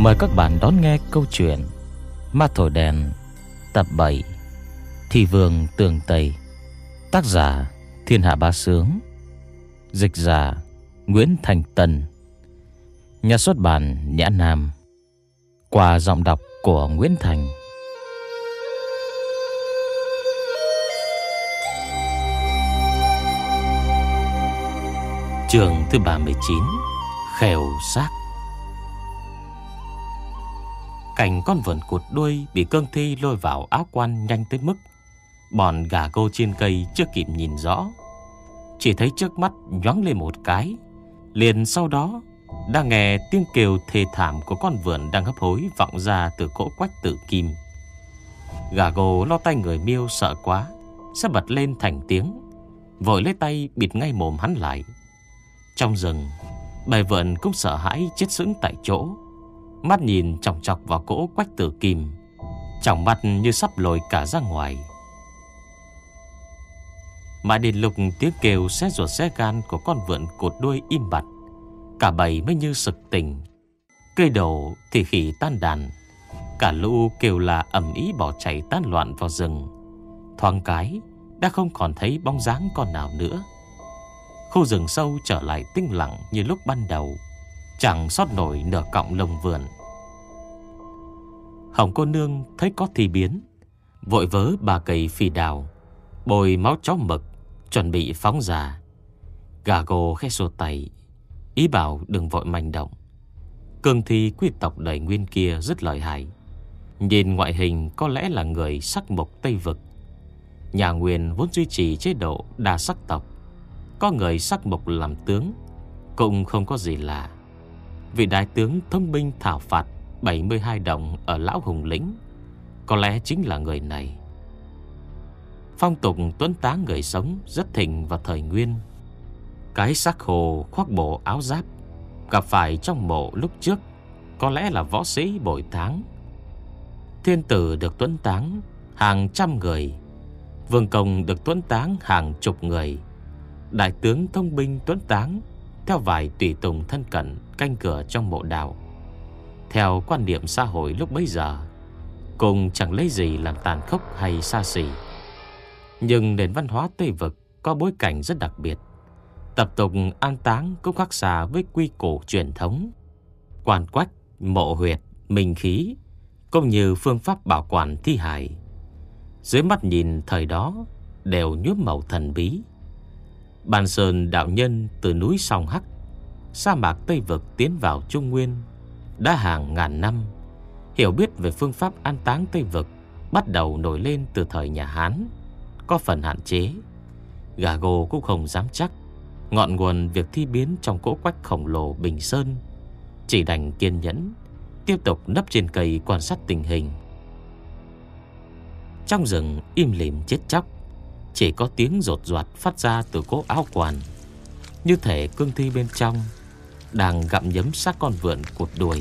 Mời các bạn đón nghe câu chuyện Ma Thổi Đèn tập 7 Thị Vương Tường Tây. Tác giả Thiên Hạ Bá Sướng. Dịch giả Nguyễn Thành Tân. Nhà xuất bản Nhã Nam. Qua giọng đọc của Nguyễn Thành. Chương thứ 39: Khèo xác. Cảnh con vượn cụt đuôi bị cương thi lôi vào áo quan nhanh tới mức bọn gà cô trên cây chưa kịp nhìn rõ, chỉ thấy trước mắt nhoáng lên một cái. Liền sau đó đã nghe tiếng kêu thê thảm của con vượn đang hấp hối vọng ra từ cỗ quách tử kim. Gà cô lo tay người Miêu sợ quá sẽ bật lên thành tiếng, vội lấy tay bịt ngay mồm hắn lại. Trong rừng, bầy vượn cũng sợ hãi chết sững tại chỗ, mắt nhìn chòng chọc vào cỗ quách tử kim, tròng mắt như sắp lồi cả ra ngoài. Mãi đến lúc tiếng kêu xé ruột xé gan của con vượn cụt đuôi im bặt, cả bầy mới như sực tỉnh. Cây đổ thì khỉ tan đàn, cả lũ kêu là ầm ĩ bỏ chạy tán loạn vào rừng. Thoáng cái đã không còn thấy bóng dáng con nào nữa. Khu rừng sâu trở lại tĩnh lặng như lúc ban đầu, chẳng sót nổi nửa cọng lông vượn. Hồng cô nương thấy có thi biến, vội vớ bà cây phi đào, bôi máu chó mực, chuẩn bị phóng ra. Gà gồ khẽ xua tay, ý bảo đừng vội manh động. Cương thi quý tộc đời Nguyên kia rất lợi hại, nhìn ngoại hình có lẽ là người sắc mộc Tây Vực. Nhà Nguyên vốn duy trì chế độ đa sắc tộc, có người sắc mộc làm tướng cũng không có gì lạ. Vị đại tướng thông binh thảo phạt 72 đồng ở Lão Hùng Lĩnh có lẽ chính là người này. Phong tục tuấn tá người sống rất thịnh vào thời Nguyên. Cái xác khô khoác bộ áo giáp gặp phải trong mộ lúc trước có lẽ là võ sĩ bội táng. Thiên tử được tuấn táng hàng trăm người, vương công được tuấn táng hàng chục người, đại tướng thông binh tuấn táng theo vài tùy tùng thân cận canh cửa trong mộ đạo. Theo quan niệm xã hội lúc bấy giờ, cùng chẳng lấy gì làm tàn khốc hay xa xỉ. Nhưng nền văn hóa Tây Vực có bối cảnh rất đặc biệt. Tập tục an táng cũng khác xa với quy củ truyền thống. Quan quách, mộ huyệt, minh khí, cũng như phương pháp bảo quản thi hài, dưới mắt nhìn thời đó đều nhuốm màu thần bí. Bàn Sơn đạo nhân từ núi Song Hắc, sa mạc Tây Vực tiến vào Trung Nguyên đã hàng ngàn năm. Hiểu biết về phương pháp an táng Tây Vực bắt đầu nổi lên từ thời nhà Hán, có phần hạn chế. Gà gồ cũng không dám chắc ngọn nguồn việc thi biến trong cỗ quách khổng lồ Bình Sơn, chỉ đành kiên nhẫn tiếp tục nấp trên cây quan sát tình hình. Trong rừng im lìm chết chóc, chỉ có tiếng rột rạt phát ra từ cỗ áo quan, như thể cương thi bên trong đang gặm nhấm xác con vượn cụt đuôi.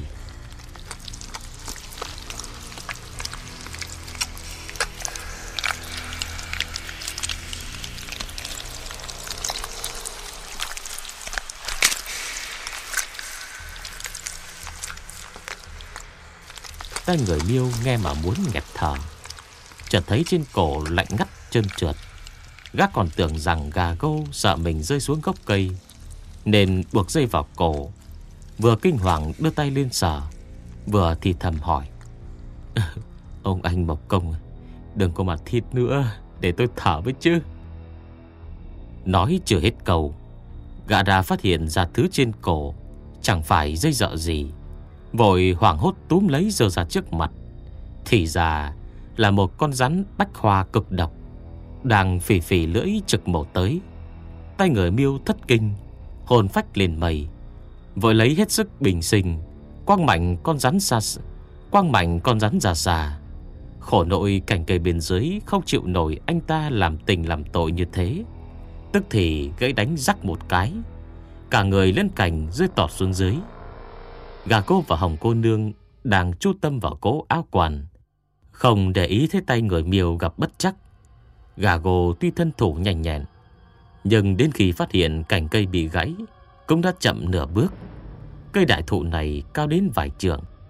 Tay người Miêu nghe mà muốn nghẹt thở, chợt thấy trên cổ lạnh ngắt trơn trượt. Gác còn tưởng rằng gà gô sợ mình rơi xuống gốc cây nên buộc dây vào cổ, vừa kinh hoàng đưa tay lên sờ, vừa thì thầm hỏi: Ông anh Mộc Công, đừng có mà thịt nữa, để tôi thở với chứ. Nói chưa hết câu, gã đã phát hiện ra thứ trên cổ chẳng phải dây dợ gì, vội hoảng hốt túm lấy giơ ra trước mặt. Thì ra là một con rắn bách hoa cực độc đang phì phì lưỡi trực mổ tới. Tay người Miêu thất kinh, hồn phách lên mây, vội lấy hết sức bình sinh quăng mạnh con rắn ra xa. Khổ nội cành cây bên dưới không chịu nổi anh ta làm tình làm tội như thế, tức thì gãy đánh rắc một cái, cả người lên cành rơi tọt xuống dưới. Gà cô và Hồng cô nương đang chú tâm vào cỗ áo quan, không để ý thấy tay người Miêu gặp bất trắc. Gà gồ tuy thân thủ nhanh nhẹn, nhưng đến khi phát hiện cành cây bị gãy cũng đã chậm nửa bước. Cây đại thụ này cao đến vài trượng,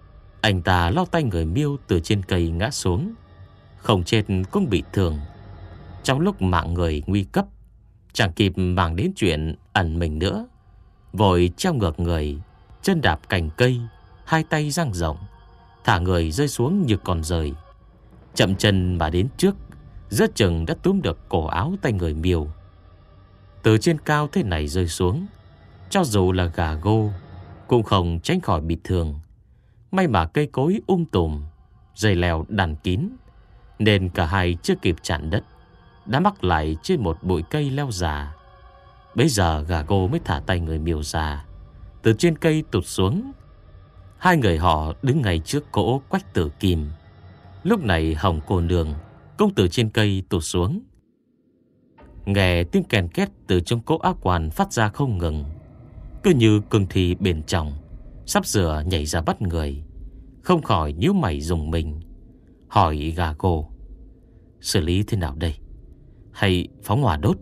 Anh ta lao tay người Miêu từ trên cây ngã xuống, không chết cũng bị thương. Trong lúc mạng người nguy cấp, chẳng kịp màng đến chuyện ẩn mình nữa, vội treo ngược người, chân đạp cành cây, hai tay dang rộng, thả người rơi xuống như con rơi. Chậm chân mà đến trước, giữa chừng đã túm được cổ áo tay người Miêu. Từ trên cao thế này rơi xuống, cho dù là gà gô cũng không tránh khỏi bị thương. May mà cây cối tùm, dây leo đàn kín, nên cả hai chưa kịp chạm đất đã mắc lại trên một bụi cây leo già. Bấy giờ gà gô mới thả tay người Miêu ra, từ trên cây tụt xuống. Hai người họ đứng ngay trước cỗ Quách Tử Kim. Lúc này Hồng cô nương cũng từ trên cây tụt xuống. Nghe tiếng kèn két từ trong cỗ áo quan phát ra không ngừng, cứ như cương thi bên trong sắp sửa nhảy ra bắt người. Không khỏi nhíu mày rùng mình, hỏi gà gô: xử lý thế nào đây? Hay phóng hỏa đốt?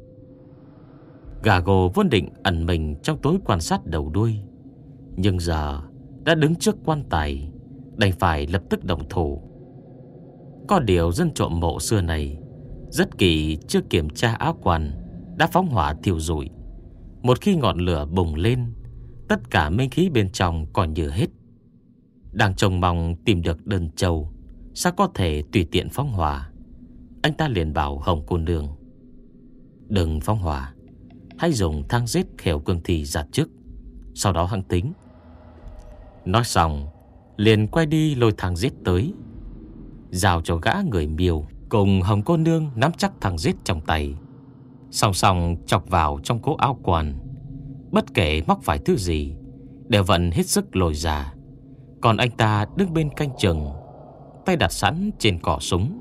Gà gô vốn định ẩn mình trong tối quan sát đầu đuôi, nhưng giờ đã đứng trước quan tài, đành phải lập tức động thủ. Có điều dân trộm mộ xưa này rất kỳ, chưa kiểm tra áo quan đã phóng hỏa thiêu rụi. Một khi ngọn lửa bùng lên, tất cả minh khí bên trong còn như hết. Đang trông mong tìm được đơn châu, sao có thể tùy tiện phóng hỏa. Anh ta liền bảo Hồng cô nương: đừng phóng hỏa, hãy dùng thang giết khều cương thi ra trước, sau đó hẵng tính. Nói xong liền quay đi lôi thang giết tới, giao cho gã người Miêu cùng Hồng cô nương nắm chắc thang giết trong tay, song song chọc vào trong cố áo quan. Bất kể móc phải thứ gì đều vận hết sức lôi ra. Còn anh ta đứng bên canh chừng, tay đặt sẵn trên cỏ súng.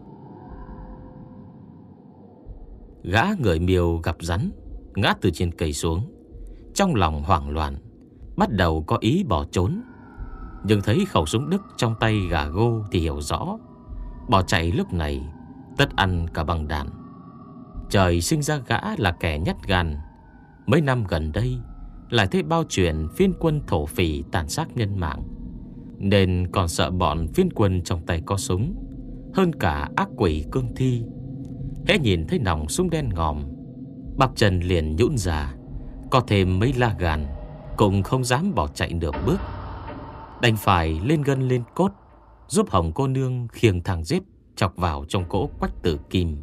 Gã người Miêu gặp rắn ngã từ trên cây xuống, trong lòng hoảng loạn, bắt đầu có ý bỏ trốn. Nhưng thấy khẩu súng Đức trong tay gà gô thì hiểu rõ, bỏ chạy lúc này tất ăn cả bằng đạn. Trời sinh ra gã là kẻ nhát gan, mấy năm gần đây lại thấy bao chuyện phiên quân thổ phỉ tàn sát nhân mạng, nên còn sợ bọn phiên quân trong tay có súng hơn cả ác quỷ cương thi. Hễ nhìn thấy nòng súng đen ngòm, bắp chân liền nhũn ra, có thêm mấy la gan cũng không dám bỏ chạy nửa bước. Đành phải lên gân lên cốt, giúp Hồng cô nương khiêng thang giết chọc vào trong cỗ Quách Tử Kim.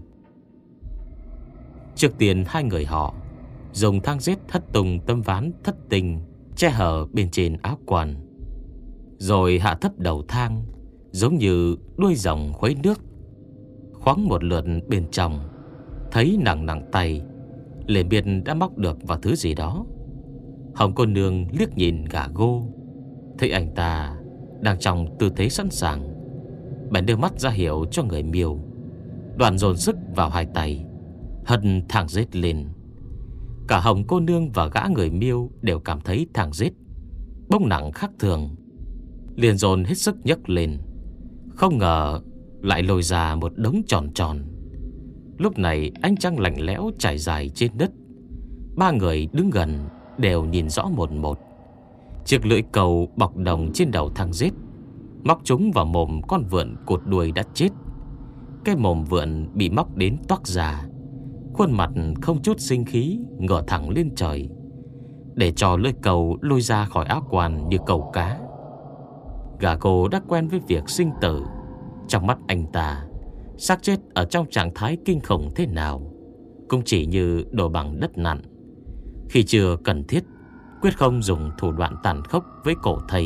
Trước tiên hai người họ dùng thang giết hất tung tấm ván thất tinh che hở bên trên áo quan, rồi hạ thấp đầu thang giống như đuôi rồng khuấy nước. Khoáng một lượt bên trong, thấy nặng nặng tay, liền biết đã móc được vào thứ gì đó. Hồng cô nương liếc nhìn gà gô, thấy anh ta đang trong tư thế sẵn sàng, bèn đưa mắt ra hiệu cho người Miêu. Đoàn dồn sức vào hai tay, hất thang giết lên. Cả Hồng cô nương và gã người Miêu đều cảm thấy thang giết bông nặng khác thường, liền dồn hết sức nhấc lên. Không ngờ lại lôi ra một đống tròn tròn. Lúc này ánh trăng lạnh lẽo trải dài trên đất. Ba người đứng gần đều nhìn rõ một một. Chiếc lưỡi cầu bọc đồng trên đầu thang giết móc trúng vào mồm con vượn cột đuôi đã chết. Cái mồm vượn bị móc đến toác ra, khuôn mặt không chút sinh khí, ngửa thẳng lên trời, để cho lưỡi cầu lôi ra khỏi áo quan như cầu cá. Gà cô đã quen với việc sinh tử. Trong mắt anh ta, xác chết ở trong trạng thái kinh khủng thế nào cũng chỉ như đồ bằng đất nặn. Khi chưa cần thiết, quyết không dùng thủ đoạn tàn khốc với cổ thầy.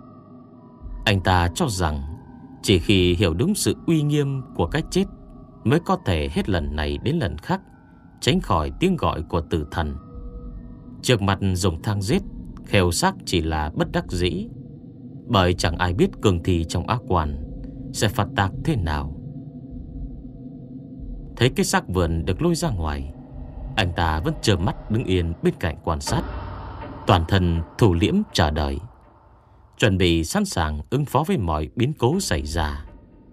Anh ta cho rằng chỉ khi hiểu đúng sự uy nghiêm của cái chết mới có thể hết lần này đến lần khác tránh khỏi tiếng gọi của tử thần. Trước mặt dùng thang giết khều xác chỉ là bất đắc dĩ, bởi chẳng ai biết cường thi trong ác quan sẽ phạt tạc thế nào. Thấy cái xác vườn được lôi ra ngoài, anh ta vẫn trơ mắt đứng yên bên cạnh quan sát, toàn thân thủ liễm chờ đợi, chuẩn bị sẵn sàng ứng phó với mọi biến cố xảy ra.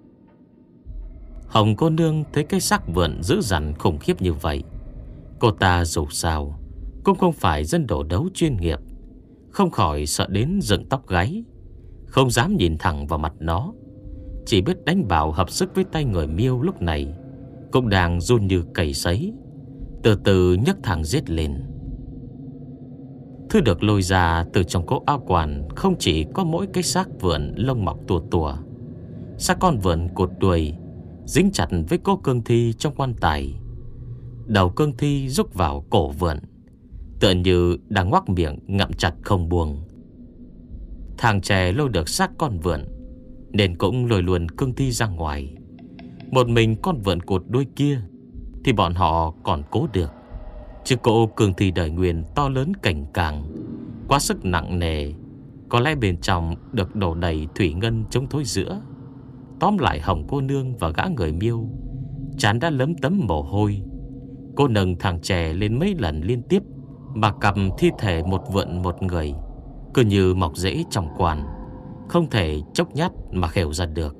Hồng cô nương thấy cái xác vườn dữ dằn khủng khiếp như vậy. Cô ta dù sao cũng không phải dân đổ đấu chuyên nghiệp, không khỏi sợ đến dựng tóc gáy. không dám nhìn thẳng vào mặt nó, chỉ biết đánh bảo hợp sức với tay người Miêu lúc này cũng đang run như cầy sấy, từ từ nhấc thẳng giết lên. Thứ được lôi ra từ trong cỗ áo quan không chỉ có mỗi cái xác vượn lông mọc tua tua, xác con vượn cột đuôi dính chặt với cô cương thi trong quan tài. Đầu cương thi rúc vào cổ vượn, tựa như đang ngoác miệng ngậm chặt không buông. Thằng trẻ lôi được xác con vượn nên cũng lôi luôn cương thi ra ngoài. Một mình con vượn cột đuôi kia thì bọn họ còn cố được, chứ cỗ cương thi đời nguyên to lớn cảnh càng, quá sức nặng nề, có lẽ bên trong được đổ đầy thủy ngân chống thối giữa. Tóm lại, Hồng cô nương và gã người Miêu trán đã lấm tấm mồ hôi. Cô nâng thằng trẻ lên mấy lần liên tiếp, mà cặp thi thể một vượn một người cứ như mọc rễ trong quan, không thể chốc nhát mà khều ra được.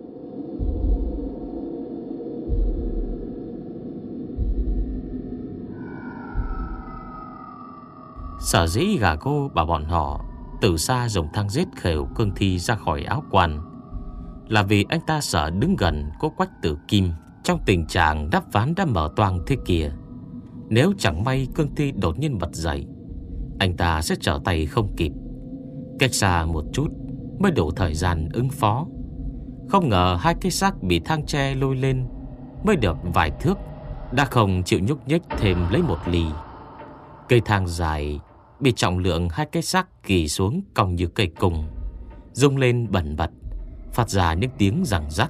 Sở dĩ gà cô bảo bọn họ từ xa dùng thang giết khều cương thi ra khỏi áo quan là vì anh ta sợ đứng gần cô Quách Tử Kim trong tình trạng đắp ván đã mở toang thế kia. Nếu chẳng may cương thi đột nhiên bật dậy, anh ta sẽ trở tay không kịp. Cách xa một chút mới đủ thời gian ứng phó. Không ngờ hai cái xác bị thang tre lôi lên mới được vài thước đã không chịu nhúc nhích thêm lấy một ly. Cây thang dài bị trọng lượng hai cái xác kỳ xuống cong như cây cung, rung lên bần bật, phát ra những tiếng răng rắc.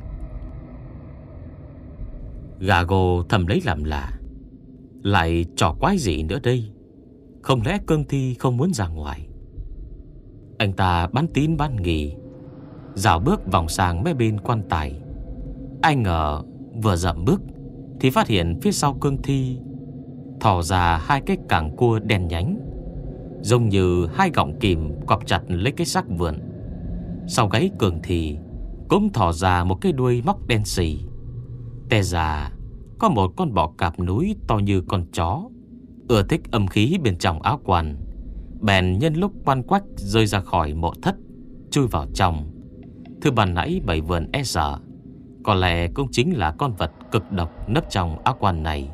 Gà gồ thầm lấy làm lạ, lại trò quái gì nữa đây? Không lẽ cương thi không muốn ra ngoài? Anh ta bán tín bán nghi, dạo bước vòng sang mấy bên quan tài. Ai ngờ vừa dậm bước thì phát hiện phía sau cương thi thò ra hai cái cẳng cua đen nhánh, giống như hai gọng kìm quặp chặt lấy cái xác vượn. Sau gáy cương thi cũng thò ra một cái đuôi móc đen xì. Té ra có một con bọ cạp núi to như con chó, ưa thích âm khí bên trong áo quan, bèn nhân lúc Quan Quách rơi ra khỏi mộ thất chui vào trong. Thứ ban nãy bảy vườn e sợ có lẽ cũng chính là con vật cực độc nấp trong áo quan này.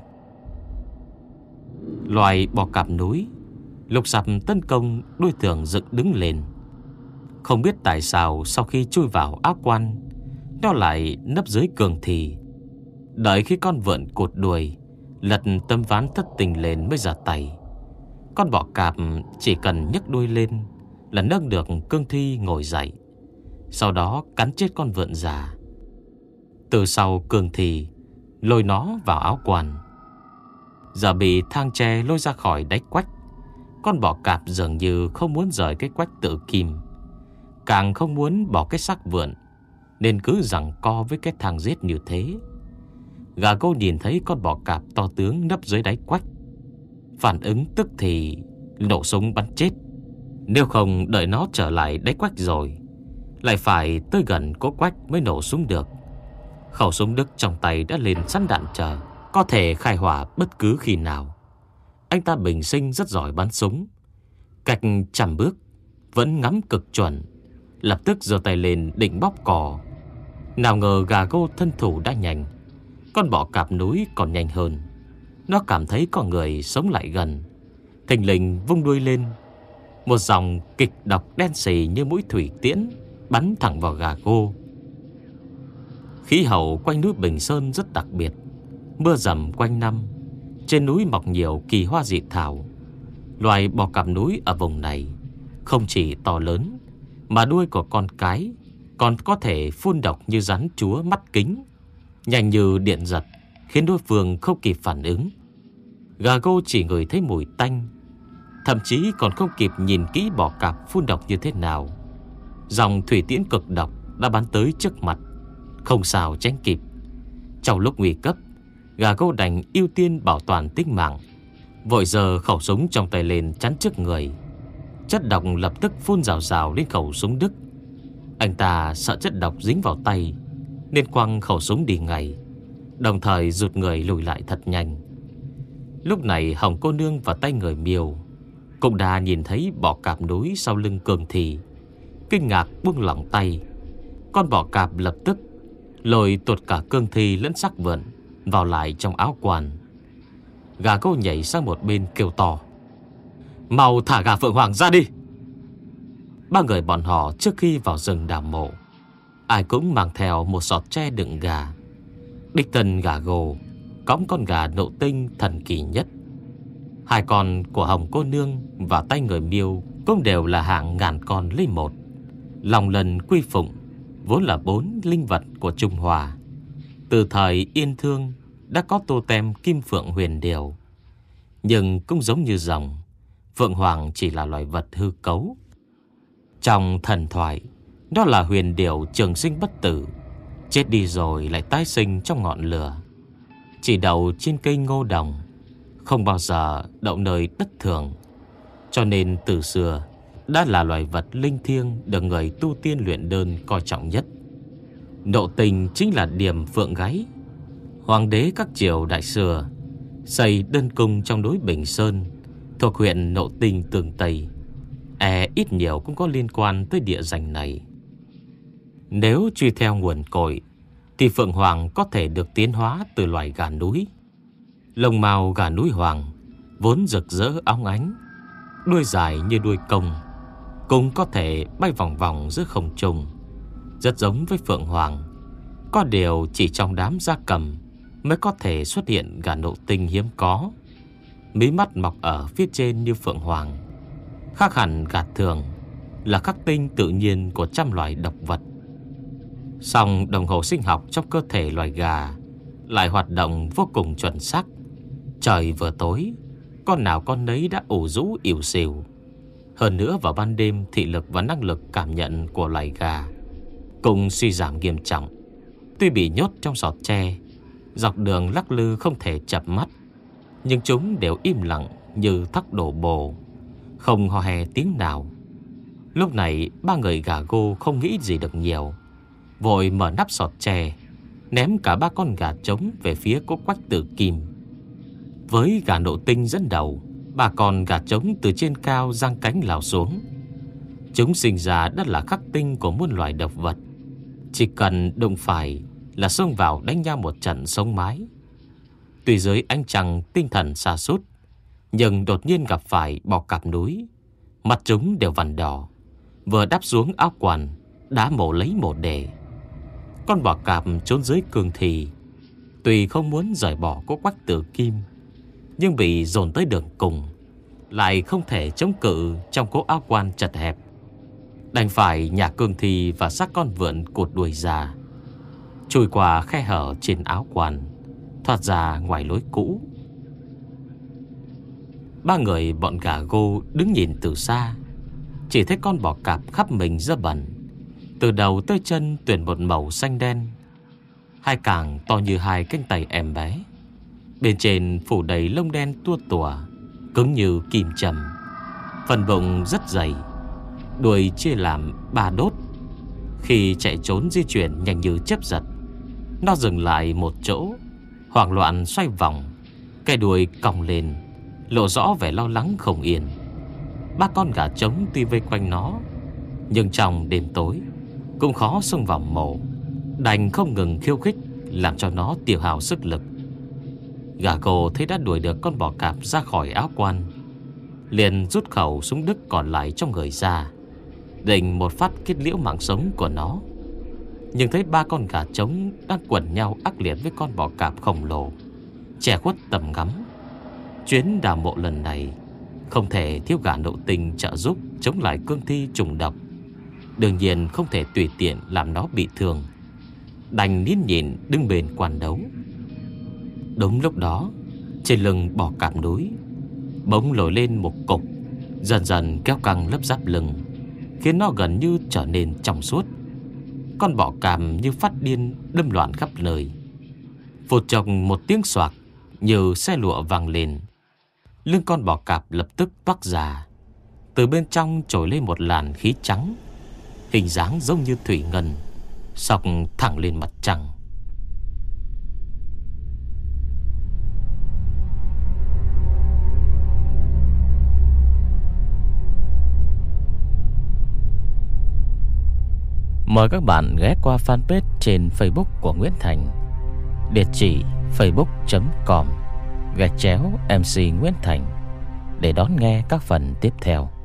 Loài bọ cạp núi lục sập tấn công, đuôi tường dựng đứng lên. Không biết tại sao sau khi chui vào áo quan, nó lại nấp dưới cương thi. Đợi khi con vượn cột đuôi lật tấm ván thất tình lên mới ra tay. Con bọ cạp chỉ cần nhấc đuôi lên là nâng được cương thi ngồi dậy, sau đó cắn chết con vượn già. Từ sau cương thi lôi nó vào áo quan. Giờ bị thang tre lôi ra khỏi đáy Quách, con bọ cạp dường như không muốn rời cái Quách Tử Kim, càng không muốn bỏ cái xác vượn, nên cứ giằng co với cái thang giết như thế. Gà cô nhìn thấy con bọ cạp to tướng nấp dưới đáy Quách, phản ứng tức thì nổ súng bắn chết. Nếu không đợi nó trở lại đáy Quách rồi, lại phải tới gần cố Quách mới nổ súng được. Khẩu súng Đức trong tay đã lên sẵn đạn chờ, có thể khai hỏa bất cứ khi nào. Anh ta bình sinh rất giỏi bắn súng, cách trăm bước vẫn ngắm cực chuẩn, lập tức giơ tay lên định bóp cò. Nào ngờ gà gô thân thủ đã nhanh, con bọ cạp núi còn nhanh hơn. Nó cảm thấy có người sống lại gần, thình lình vung đuôi lên, một dòng kịch độc đen xì như mũi thủy tiễn bắn thẳng vào gà gô. Khí hậu quanh núi Bình Sơn rất đặc biệt, mưa rầm quanh năm. Trên núi mọc nhiều kỳ hoa dị thảo. Loài bọ cạp núi ở vùng này không chỉ to lớn, mà đuôi của con cái còn có thể phun độc như rắn chúa mắt kính, nhanh như điện giật, khiến đối phương không kịp phản ứng. Gà gô chỉ ngửi thấy mùi tanh, thậm chí còn không kịp nhìn kỹ bọ cạp phun độc như thế nào. Dòng thủy tiễn cực độc đã bắn tới trước mặt, không sao tránh kịp. Trong lúc nguy cấp, gà gô đành ưu tiên bảo toàn tính mạng, vội giơ khẩu súng trong tay lên chắn trước người. Chất độc lập tức phun rào rào lên khẩu súng Đức. Anh ta sợ chất độc dính vào tay nên quăng khẩu súng đi ngay, đồng thời rụt người lùi lại thật nhanh. Lúc này Hồng cô nương và tay người Miêu cũng đã nhìn thấy bọ cạp núi sau lưng cường thi, kinh ngạc buông lỏng tay. Con bọ cạp lập tức lôi tuột cả cương thi lẫn xác vượn vào lại trong áo quan. Gà Gô nhảy sang một bên kêu to: "Mau thả gà Phượng Hoàng ra đi!" Ba người bọn họ trước khi vào rừng đào mộ, ai cũng mang theo một sọt tre đựng gà. Đích thân gà Gô cõng con gà Nộ Tinh thần kỳ nhất. Hai con của Hồng cô nương và tay người Miêu cũng đều là hạng ngàn con lấy một. Lòng Lần, Quy Phụng vốn là 4 linh vật của Trung Hoa. Từ thời Yên Thương đã có tô tem Kim Phượng Huyền Điểu, nhưng cũng giống như rồng, Phượng Hoàng chỉ là loài vật hư cấu. Trong thần thoại, đó là huyền điểu trường sinh bất tử, chết đi rồi lại tái sinh trong ngọn lửa, chỉ đậu trên cây ngô đồng, không bao giờ đậu nơi đất thường. Cho nên từ xưa đã là loài vật linh thiêng được người tu tiên luyện đơn coi trọng nhất. Nộ Tinh chính là điểm phượng gáy. Hoàng đế các triều đại xưa xây đơn cung trong núi Bình Sơn thuộc huyện Nộ Tinh Tường Tây, ít nhiều cũng có liên quan tới địa danh này. Nếu truy theo nguồn cội thì Phượng Hoàng có thể được tiến hóa từ loài gà núi. Lông mao gà núi hoàng vốn rực rỡ óng ánh, đuôi dài như đuôi công, cũng có thể bay vòng vòng giữa không trung, rất giống với Phượng Hoàng. Có điều chỉ trong đám gia cầm mới có thể xuất hiện gà Nộ Tinh hiếm có. Mí mắt mọc ở phía trên như Phượng Hoàng, khác hẳn gà thường, là khắc tinh tự nhiên của trăm loài độc vật. Song đồng hồ sinh học trong cơ thể loài gà lại hoạt động vô cùng chuẩn xác. Trời vừa tối, con nào con nấy đã ủ rũ ỉu xìu. Hơn nữa vào ban đêm, thị lực và năng lực cảm nhận của loài gà cũng suy giảm nghiêm trọng. Tuy bị nhốt trong sọt tre, dọc đường lắc lư không thể chập mắt, nhưng chúng đều im lặng như thắc đổ bồ, không hò hè tiếng nào. Lúc này ba người gà Gô không nghĩ gì được nhiều, vội mở nắp sọt tre, ném cả ba con gà trống về phía của Quách Tử Kim. Với gà Nộ Tinh dẫn đầu, ba con gà trống từ trên cao giang cánh lao xuống. Chúng sinh ra đất là khắc tinh của muôn loài độc vật, chỉ cần đụng phải là xông vào đánh nhau một trận sống mái. Tuy dưới ánh trăng tinh thần sa sút, nhưng đột nhiên gặp phải bọ cạp núi, mặt chúng đều vằn đỏ, vừa đáp xuống áo quần đã mổ lấy một đề. Con bọ cạp trốn dưới cương thì, tuy không muốn rời bỏ của Quách Tử Kim, nhưng bị dồn tới đường cùng, lại không thể chống cự trong cố áo quan chật hẹp, đành phải nhả cương thi và xác con vượn cột đuôi ra, chui qua khe hở trên áo quan, thoát ra ngoài lối cũ. Ba người bọn gà Gô đứng nhìn từ xa, chỉ thấy con bọ cạp khắp mình dơ bẩn, từ đầu tới chân tuyển một màu xanh đen, hai càng to như hai cánh tay em bé. Bên trên phủ đầy lông đen tua tủa, cứng như kim châm. Phần bụng rất dày, đuôi chia làm 3 đốt. Khi chạy trốn di chuyển nhanh như chớp giật, nó dừng lại một chỗ, hoảng loạn xoay vòng, cái đuôi cong lên, lộ rõ vẻ lo lắng không yên. Ba con gà trống tuy vây quanh nó, nhưng trong đêm tối cũng khó xông vào mổ, đành không ngừng khiêu khích, làm cho nó tiêu hao sức lực. Gà Gô thấy đã đuổi được con bọ cạp ra khỏi áo quan, liền rút khẩu súng Đức còn lại trong người ra, định một phát kết liễu mạng sống của nó. Nhưng thấy ba con gà trống đang quần nhau ác liệt với con bọ cạp khổng lồ, che khuất tầm ngắm. Chuyến đào mộ lần này không thể thiếu gà Nộ Tinh trợ giúp chống lại cương thi trùng độc, đương nhiên không thể tùy tiện làm nó bị thương, đành nín nhịn đứng bên quan đấu. Đúng lúc đó, trên lưng bọ cạp núi bỗng nổi lên một cục, dần dần kéo căng lớp giáp lưng, khiến nó gần như trở nên trong suốt. Con bọ cạp như phát điên đâm loạn khắp nơi. Phụt chốc một tiếng xoạc như xe lụa vang lên, lưng con bọ cạp lập tức toác ra, từ bên trong trồi lên một làn khí trắng, hình dáng giống như thủy ngân, xộc thẳng lên mặt trăng. Mời các bạn ghé qua fanpage trên Facebook của Nguyễn Thành, địa chỉ facebook.com/MC Nguyễn Thành để đón nghe các phần tiếp theo.